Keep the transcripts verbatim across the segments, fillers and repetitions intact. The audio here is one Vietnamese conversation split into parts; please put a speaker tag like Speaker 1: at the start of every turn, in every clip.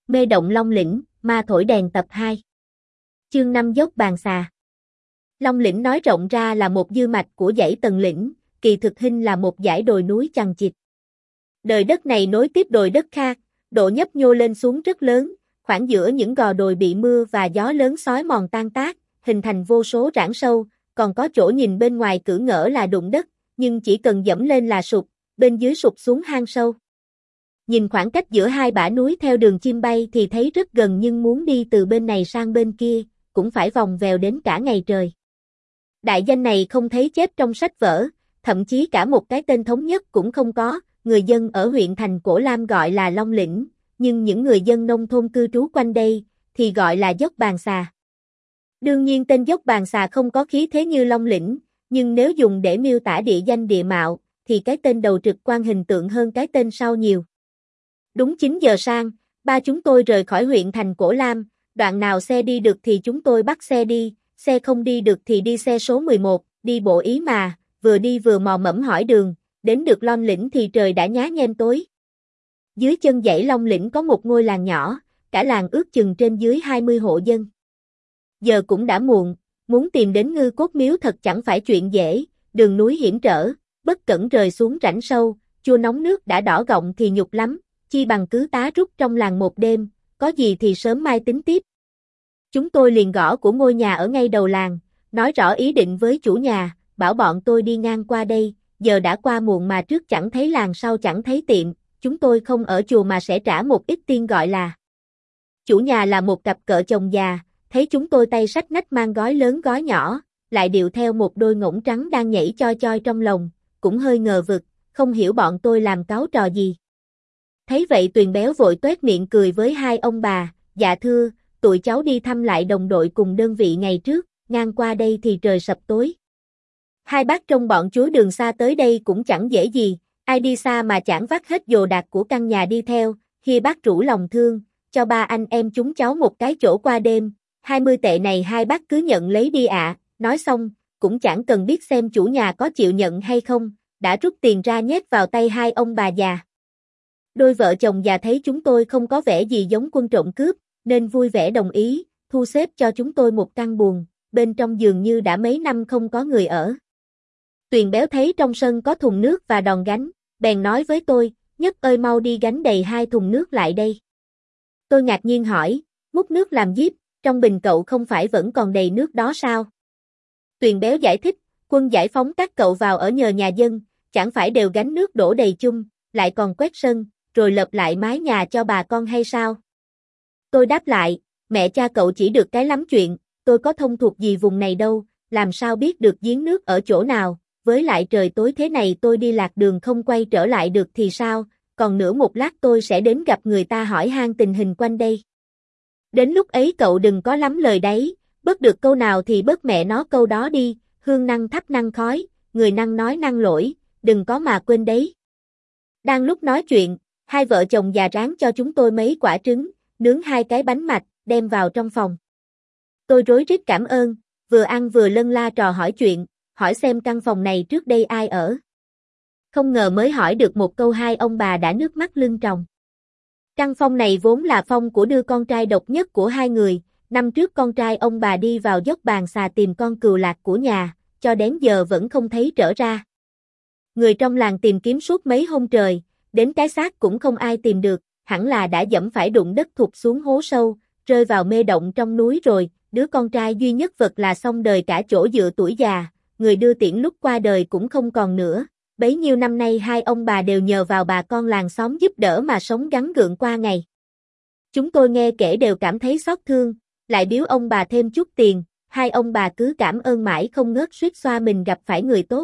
Speaker 1: Mê động Long Lĩnh, ma thổi đèn tập hai. Chương năm dốc Bàn Xà. Long Lĩnh nói rộng ra là một dư mạch của dãy Tần Lĩnh, kỳ thực hình là một dải đồi núi chằng chịt. Đời đất này nối tiếp đồi đất khác, độ nhấp nhô lên xuống rất lớn, khoảng giữa những gò đồi bị mưa và gió lớn xói mòn tan tác, hình thành vô số rãng sâu, còn có chỗ nhìn bên ngoài cử ngỡ là đụng đất, nhưng chỉ cần dẫm lên là sụp, bên dưới sụp xuống hang sâu. Nhìn khoảng cách giữa hai bả núi theo đường chim bay thì thấy rất gần, nhưng muốn đi từ bên này sang bên kia, cũng phải vòng vèo đến cả ngày trời. Đại danh này không thấy chép trong sách vở, thậm chí cả một cái tên thống nhất cũng không có, người dân ở huyện thành Cổ Lam gọi là Long Lĩnh, nhưng những người dân nông thôn cư trú quanh đây thì gọi là dốc Bàn Xà. Đương nhiên tên dốc Bàn Xà không có khí thế như Long Lĩnh, nhưng nếu dùng để miêu tả địa danh địa mạo, thì cái tên đầu trực quan hình tượng hơn cái tên sau nhiều. Đúng chín giờ sang, ba chúng tôi rời khỏi huyện thành Cổ Lam, đoạn nào xe đi được thì chúng tôi bắt xe đi, xe không đi được thì đi xe số mười một, đi bộ ý mà, vừa đi vừa mò mẫm hỏi đường, đến được Long Lĩnh thì trời đã nhá nhem tối. Dưới chân dãy Long Lĩnh có một ngôi làng nhỏ, cả làng ước chừng trên dưới hai mươi hộ dân. Giờ cũng đã muộn, muốn tìm đến Ngư Cốt Miếu thật chẳng phải chuyện dễ, đường núi hiểm trở, bất cẩn rơi xuống rãnh sâu, chua nóng nước đã đỏ gọng thì nhục lắm, chi bằng cứ tá rúc trong làng một đêm, có gì thì sớm mai tính tiếp. Chúng tôi liền gõ của ngôi nhà ở ngay đầu làng, nói rõ ý định với chủ nhà, bảo bọn tôi đi ngang qua đây, giờ đã qua muộn mà trước chẳng thấy làng sau chẳng thấy tiệm, chúng tôi không ở chùa mà sẽ trả một ít tiền gọi là. Chủ nhà là một cặp cợ chồng già, thấy chúng tôi tay xách nách mang gói lớn gói nhỏ, lại điệu theo một đôi ngỗng trắng đang nhảy choi choi trong lồng, cũng hơi ngờ vực, không hiểu bọn tôi làm cáu trò gì. Thấy vậy Tuyền béo vội toét miệng cười với hai ông bà, dạ thưa, tụi cháu đi thăm lại đồng đội cùng đơn vị ngày trước, ngang qua đây thì trời sập tối. Hai bác trông bọn chúa đường xa tới đây cũng chẳng dễ gì, ai đi xa mà chẳng vác hết đồ đạc của căn nhà đi theo, khi bác rủ lòng thương, cho ba anh em chúng cháu một cái chỗ qua đêm, hai mươi tệ này hai bác cứ nhận lấy đi ạ, à. Nói xong, cũng chẳng cần biết xem chủ nhà có chịu nhận hay không, đã rút tiền ra nhét vào tay hai ông bà già. Đôi vợ chồng già thấy chúng tôi không có vẻ gì giống quân trộm cướp, nên vui vẻ đồng ý, thu xếp cho chúng tôi một căn buồng, bên trong dường như đã mấy năm không có người ở. Tuyền béo thấy trong sân có thùng nước và đòn gánh, bèn nói với tôi, Nhất ơi mau đi gánh đầy hai thùng nước lại đây. Tôi ngạc nhiên hỏi, múc nước làm díp, trong bình cậu không phải vẫn còn đầy nước đó sao? Tuyền béo giải thích, quân giải phóng các cậu vào ở nhờ nhà dân, chẳng phải đều gánh nước đổ đầy chung, lại còn quét sân, rồi lợp lại mái nhà cho bà con hay sao? Tôi đáp lại, mẹ cha cậu chỉ được cái lắm chuyện, tôi có thông thuộc gì vùng này đâu, làm sao biết được giếng nước ở chỗ nào, với lại trời tối thế này tôi đi lạc đường không quay trở lại được thì sao, còn nữa một lát tôi sẽ đến gặp người ta hỏi han tình hình quanh đây. Đến lúc ấy cậu đừng có lắm lời đấy, bớt được câu nào thì bớt mẹ nó câu đó đi, hương năng thắp năng khói, người năng nói năng lỗi, đừng có mà quên đấy. Đang lúc nói chuyện, hai vợ chồng già ráng cho chúng tôi mấy quả trứng, nướng hai cái bánh mạch, đem vào trong phòng. Tôi rối rít cảm ơn, vừa ăn vừa lân la trò hỏi chuyện, hỏi xem căn phòng này trước đây ai ở. Không ngờ mới hỏi được một câu hai ông bà đã nước mắt lưng tròng. Căn phòng này vốn là phòng của đứa con trai độc nhất của hai người, năm trước con trai ông bà đi vào dốc Bàn Xà tìm con cừu lạc của nhà, cho đến giờ vẫn không thấy trở ra. Người trong làng tìm kiếm suốt mấy hôm trời, đến cái xác cũng không ai tìm được, hẳn là đã dẫm phải đụng đất thụt xuống hố sâu, rơi vào mê động trong núi rồi, đứa con trai duy nhất vật là xong đời cả chỗ dựa tuổi già, người đưa tiễn lúc qua đời cũng không còn nữa, bấy nhiêu năm nay hai ông bà đều nhờ vào bà con làng xóm giúp đỡ mà sống gắng gượng qua ngày. Chúng tôi nghe kể đều cảm thấy xót thương, lại biếu ông bà thêm chút tiền, hai ông bà cứ cảm ơn mãi không ngớt suýt xoa mình gặp phải người tốt.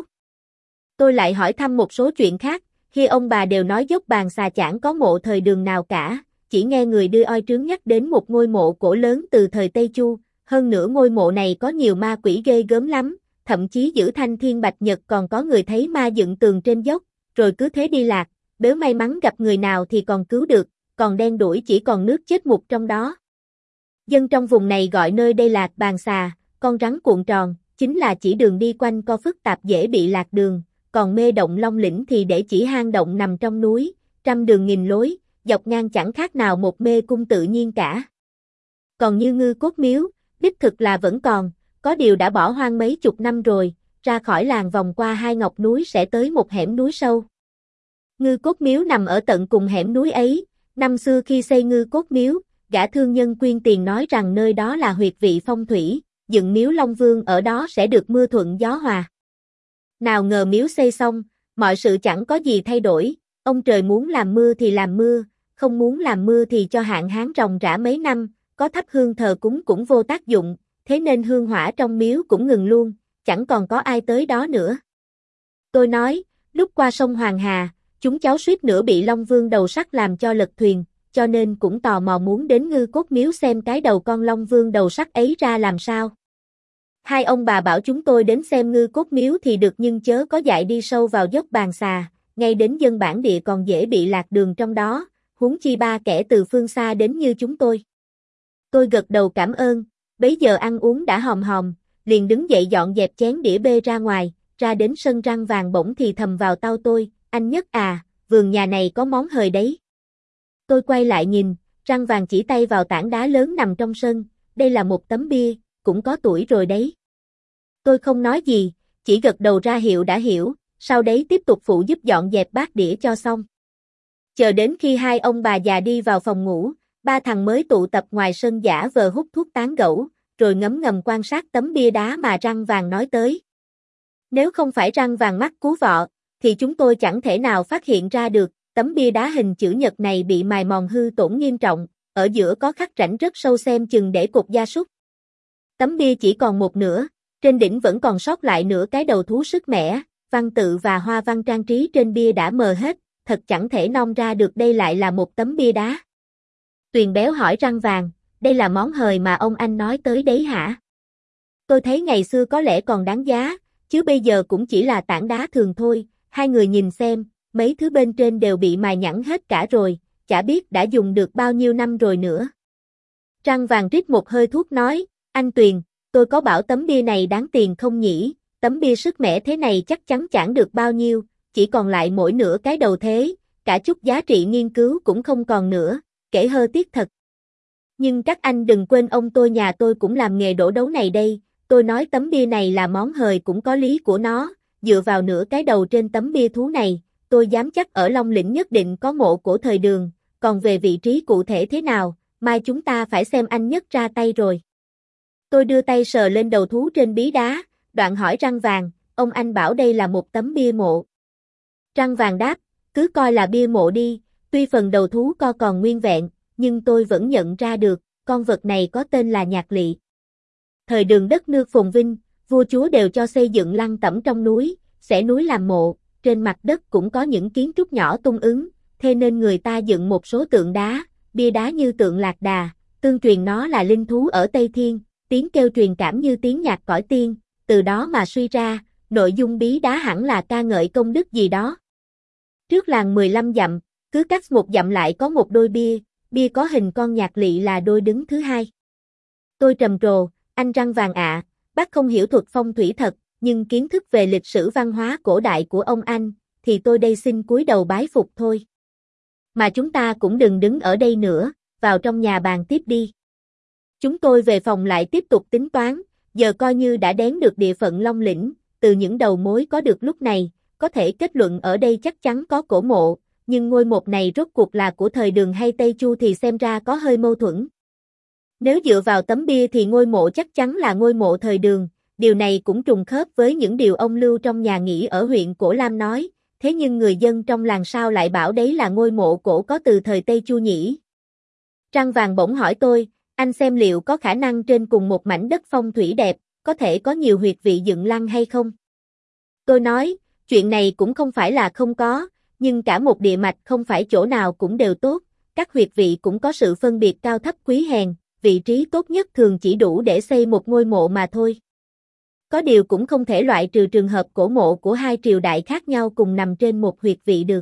Speaker 1: Tôi lại hỏi thăm một số chuyện khác, khi ông bà đều nói dốc Bàn Xà chẳng có mộ thời Đường nào cả, chỉ nghe người đưa oi trướng nhắc đến một ngôi mộ cổ lớn từ thời Tây Chu, hơn nữa ngôi mộ này có nhiều ma quỷ ghê gớm lắm, thậm chí giữ thanh thiên bạch nhật còn có người thấy ma dựng tường trên dốc, rồi cứ thế đi lạc, nếu may mắn gặp người nào thì còn cứu được, còn đen đuổi chỉ còn nước chết mục trong đó. Dân trong vùng này gọi nơi đây là Bàn Xà, con rắn cuộn tròn, chính là chỉ đường đi quanh co phức tạp dễ bị lạc đường, còn mê động Long Lĩnh thì để chỉ hang động nằm trong núi, trăm đường nghìn lối, dọc ngang chẳng khác nào một mê cung tự nhiên cả. Còn như Ngư Cốt Miếu, đích thực là vẫn còn, có điều đã bỏ hoang mấy chục năm rồi, ra khỏi làng vòng qua hai ngọc núi sẽ tới một hẻm núi sâu. Ngư Cốt Miếu nằm ở tận cùng hẻm núi ấy, năm xưa khi xây Ngư Cốt Miếu, gã thương nhân quyên tiền nói rằng nơi đó là huyệt vị phong thủy, dựng miếu Long Vương ở đó sẽ được mưa thuận gió hòa. Nào ngờ miếu xây xong, mọi sự chẳng có gì thay đổi, ông trời muốn làm mưa thì làm mưa, không muốn làm mưa thì cho hạn hán ròng rã mấy năm, có thắp hương thờ cúng cũng vô tác dụng, thế nên hương hỏa trong miếu cũng ngừng luôn, chẳng còn có ai tới đó nữa. Tôi nói, lúc qua sông Hoàng Hà, chúng cháu suýt nữa bị Long Vương đầu sắt làm cho lật thuyền, cho nên cũng tò mò muốn đến Ngư Cốt Miếu xem cái đầu con Long Vương đầu sắt ấy ra làm sao. Hai ông bà bảo chúng tôi đến xem Ngư Cốt Miếu thì được nhưng chớ có dại đi sâu vào dốc Bàn Xà, ngay đến dân bản địa còn dễ bị lạc đường trong đó, huống chi ba kẻ từ phương xa đến như chúng tôi. Tôi gật đầu cảm ơn, bấy giờ ăn uống đã hòm hòm, liền đứng dậy dọn dẹp chén đĩa bê ra ngoài, ra đến sân Răng Vàng bỗng thì thầm vào tai tôi, anh Nhất à, vườn nhà này có món hời đấy. Tôi quay lại nhìn, Răng Vàng chỉ tay vào tảng đá lớn nằm trong sân, đây là một tấm bia, cũng có tuổi rồi đấy. Tôi không nói gì, chỉ gật đầu ra hiệu đã hiểu, sau đấy tiếp tục phụ giúp dọn dẹp bát đĩa cho xong. Chờ đến khi hai ông bà già đi vào phòng ngủ, ba thằng mới tụ tập ngoài sân giả vờ hút thuốc tán gẫu, rồi ngấm ngầm quan sát tấm bia đá mà Răng Vàng nói tới. Nếu không phải Răng Vàng mắt cú vọ, thì chúng tôi chẳng thể nào phát hiện ra được, tấm bia đá hình chữ nhật này bị mài mòn hư tổn nghiêm trọng, ở giữa có khắc rãnh rất sâu xem chừng để cột gia súc. Tấm bia chỉ còn một nửa, trên đỉnh vẫn còn sót lại nửa cái đầu thú sứt mẻ, văn tự và hoa văn trang trí trên bia đã mờ hết, thật chẳng thể nom ra được đây lại là một tấm bia đá. Tuyền Béo hỏi Răng Vàng, đây là món hời mà ông anh nói tới đấy hả? Tôi thấy ngày xưa có lẽ còn đáng giá, chứ bây giờ cũng chỉ là tảng đá thường thôi, hai người nhìn xem, mấy thứ bên trên đều bị mài nhẵn hết cả rồi, chả biết đã dùng được bao nhiêu năm rồi nữa. Răng Vàng rít một hơi thuốc nói, anh Tuyền, tôi có bảo tấm bia này đáng tiền không nhỉ, tấm bia sứt mẻ thế này chắc chắn chẳng được bao nhiêu, chỉ còn lại mỗi nửa cái đầu thế, cả chút giá trị nghiên cứu cũng không còn nữa, kể hơi tiếc thật. Nhưng các anh đừng quên ông tôi nhà tôi cũng làm nghề đổ đấu này đây, tôi nói tấm bia này là món hời cũng có lý của nó, dựa vào nửa cái đầu trên tấm bia thú này, tôi dám chắc ở Long Lĩnh nhất định có mộ của thời Đường, còn về vị trí cụ thể thế nào, mai chúng ta phải xem anh Nhất ra tay rồi. Tôi đưa tay sờ lên đầu thú trên bí đá, đoạn hỏi Răng Vàng, ông anh bảo đây là một tấm bia mộ. Răng Vàng đáp, cứ coi là bia mộ đi, tuy phần đầu thú co còn nguyên vẹn, nhưng tôi vẫn nhận ra được, con vật này có tên là Nhạc Lị. Thời Đường đất nước phồn vinh, vua chúa đều cho xây dựng lăng tẩm trong núi, xẻ núi làm mộ, trên mặt đất cũng có những kiến trúc nhỏ tung ứng, thế nên người ta dựng một số tượng đá, bia đá như tượng Lạc Đà, tương truyền nó là linh thú ở Tây Thiên, tiếng kêu truyền cảm như tiếng nhạc cõi tiên, từ đó mà suy ra, nội dung bí đá hẳn là ca ngợi công đức gì đó. Trước làng mười lăm dặm, cứ cách một dặm lại có một đôi bia, bia có hình con Nhạc Lị là đôi đứng thứ hai. Tôi trầm trồ, anh Răng Vàng ạ, bác không hiểu thuật phong thủy thật, nhưng kiến thức về lịch sử văn hóa cổ đại của ông anh, thì tôi đây xin cúi đầu bái phục thôi. Mà chúng ta cũng đừng đứng ở đây nữa, vào trong nhà bàn tiếp đi. Chúng tôi về phòng lại tiếp tục tính toán, giờ coi như đã đếm được địa phận Long Lĩnh, từ những đầu mối có được lúc này, có thể kết luận ở đây chắc chắn có cổ mộ, nhưng ngôi mộ này rốt cuộc là của thời Đường hay Tây Chu thì xem ra có hơi mâu thuẫn. Nếu dựa vào tấm bia thì ngôi mộ chắc chắn là ngôi mộ thời Đường, điều này cũng trùng khớp với những điều ông Lưu trong nhà nghỉ ở huyện Cổ Lam nói, thế nhưng người dân trong làng sao lại bảo đấy là ngôi mộ cổ có từ thời Tây Chu nhỉ? Răng Vàng bỗng hỏi tôi, anh xem liệu có khả năng trên cùng một mảnh đất phong thủy đẹp, có thể có nhiều huyệt vị dựng lăng hay không? Tôi nói, chuyện này cũng không phải là không có, nhưng cả một địa mạch không phải chỗ nào cũng đều tốt, các huyệt vị cũng có sự phân biệt cao thấp quý hèn, vị trí tốt nhất thường chỉ đủ để xây một ngôi mộ mà thôi. Có điều cũng không thể loại trừ trường hợp cổ mộ của hai triều đại khác nhau cùng nằm trên một huyệt vị được.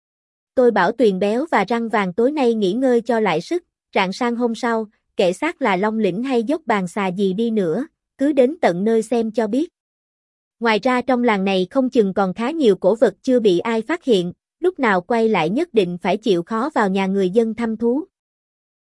Speaker 1: Tôi bảo Tuyền Béo và Răng Vàng tối nay nghỉ ngơi cho lại sức, rạng sang hôm sau, kệ xác là Long Lĩnh hay dốc Bàn Xà gì đi nữa, cứ đến tận nơi xem cho biết. Ngoài ra trong làng này không chừng còn khá nhiều cổ vật chưa bị ai phát hiện, lúc nào quay lại nhất định phải chịu khó vào nhà người dân thăm thú.